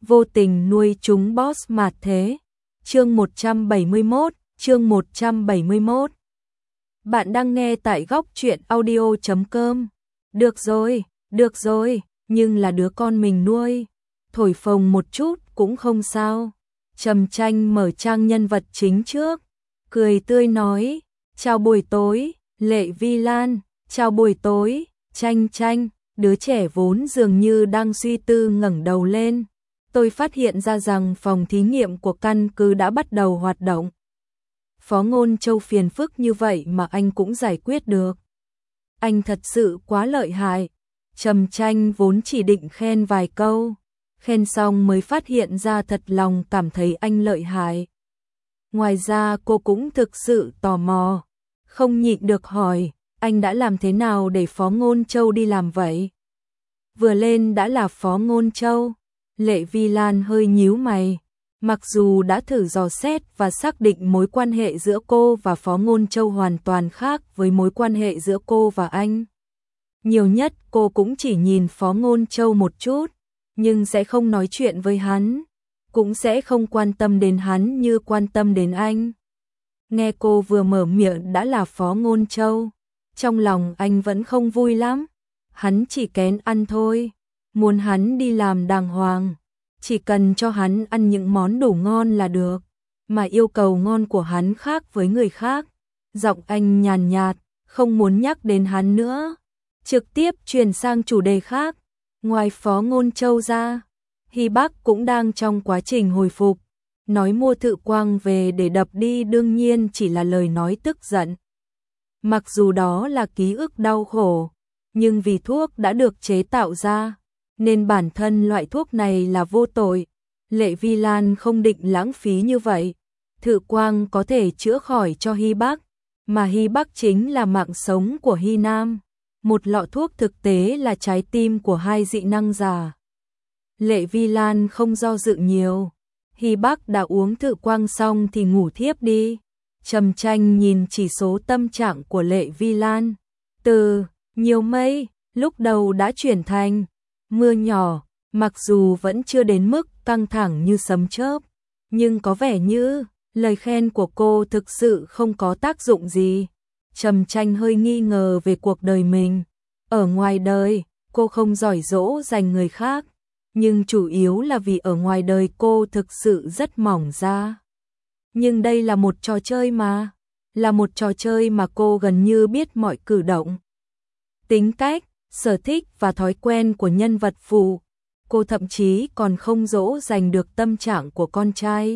vô tình nuôi chúng boss mà thế. Chương 171. Bạn đang nghe tại góc truyện audio.com. Được rồi, nhưng là đứa con mình nuôi. Thổi phồng một chút cũng không sao. Trầm Tranh mở trang nhân vật chính trước, cười tươi nói, chào buổi tối, Lệ Vi Lan, chào buổi tối, Tranh. Đứa trẻ vốn dường như đang suy tư ngẩng đầu lên. Tôi phát hiện ra rằng phòng thí nghiệm của căn cứ đã bắt đầu hoạt động. Phó Ngôn Châu phiền phức như vậy mà anh cũng giải quyết được. Anh thật sự quá lợi hại. Trầm Tranh vốn chỉ định khen vài câu, khen xong mới phát hiện ra thật lòng cảm thấy anh lợi hại. Ngoài ra cô cũng thực sự tò mò, không nhịn được hỏi, anh đã làm thế nào để Phó Ngôn Châu đi làm vậy? Vừa lên đã là Phó Ngôn Châu. Lệ Vi Lan hơi nhíu mày, mặc dù đã thử dò xét và xác định mối quan hệ giữa cô và Phó Ngôn Châu hoàn toàn khác với mối quan hệ giữa cô và anh. Nhiều nhất cô cũng chỉ nhìn Phó Ngôn Châu một chút, nhưng sẽ không nói chuyện với hắn, cũng sẽ không quan tâm đến hắn như quan tâm đến anh. Nghe cô vừa mở miệng đã là Phó Ngôn Châu, trong lòng anh vẫn không vui lắm, hắn chỉ kén ăn thôi. Muốn hắn đi làm đàng hoàng, chỉ cần cho hắn ăn những món đủ ngon là được, mà yêu cầu ngon của hắn khác với người khác. Giọng anh nhàn nhạt, không muốn nhắc đến hắn nữa, trực tiếp chuyển sang chủ đề khác. Ngoài Phó Ngôn Châu ra, Hy Bắc cũng đang trong quá trình hồi phục, nói mua Thự Quang về để đập đi đương nhiên chỉ là lời nói tức giận. Mặc dù đó là ký ức đau khổ, nhưng vì thuốc đã được chế tạo ra, nên bản thân loại thuốc này là vô tội. Lệ Vi Lan không định lãng phí như vậy. Thự Quang có thể chữa khỏi cho Hy Bắc, mà Hy Bắc chính là mạng sống của Hy Nam. Một lọ thuốc thực tế là trái tim của hai dị năng giả. Lệ Vi Lan không do dự nhiều. Hy Bắc đã uống Thự Quang xong thì ngủ thiếp đi. Trầm Tranh nhìn chỉ số tâm trạng của Lệ Vi Lan. Từ nhiều mây, lúc đầu đã chuyển thành mưa nhỏ, mặc dù vẫn chưa đến mức căng thẳng như sấm chớp, nhưng có vẻ như lời khen của cô thực sự không có tác dụng gì. Trầm Tranh hơi nghi ngờ về cuộc đời mình. Ở ngoài đời, cô không giỏi dỗ dành người khác, nhưng chủ yếu là vì ở ngoài đời cô thực sự rất mỏng da. Nhưng đây là một trò chơi mà, là một trò chơi mà cô gần như biết mọi cử động, tính cách, sở thích và thói quen của nhân vật phụ. Cô thậm chí còn không dỗ dành được tâm trạng của con trai.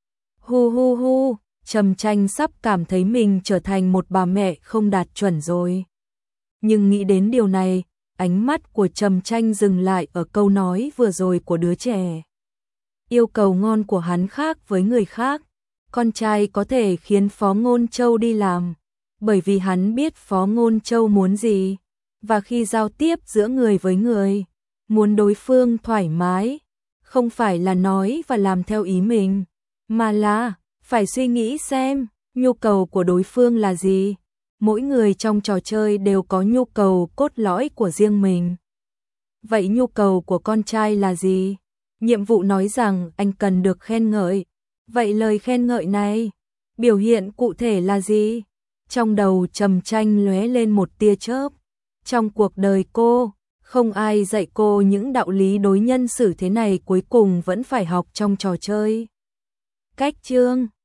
Hu, Trầm Tranh sắp cảm thấy mình trở thành một bà mẹ không đạt chuẩn rồi. Nhưng nghĩ đến điều này, ánh mắt của Trầm Tranh dừng lại ở câu nói vừa rồi của đứa trẻ. Yêu cầu ngon của hắn khác với người khác. Con trai có thể khiến Phó Ngôn Châu đi làm, bởi vì hắn biết Phó Ngôn Châu muốn gì. Và khi giao tiếp giữa người với người, muốn đối phương thoải mái, không phải là nói và làm theo ý mình, mà là phải suy nghĩ xem nhu cầu của đối phương là gì. Mỗi người trong trò chơi đều có nhu cầu cốt lõi của riêng mình. Vậy nhu cầu của con trai là gì? Nhiệm vụ nói rằng anh cần được khen ngợi. Vậy lời khen ngợi này, biểu hiện cụ thể là gì? Trong đầu Trầm Tranh lóe lên một tia chớp. Trong cuộc đời cô, không ai dạy cô những đạo lý đối nhân xử thế này, cuối cùng vẫn phải học trong trò chơi. Cách chương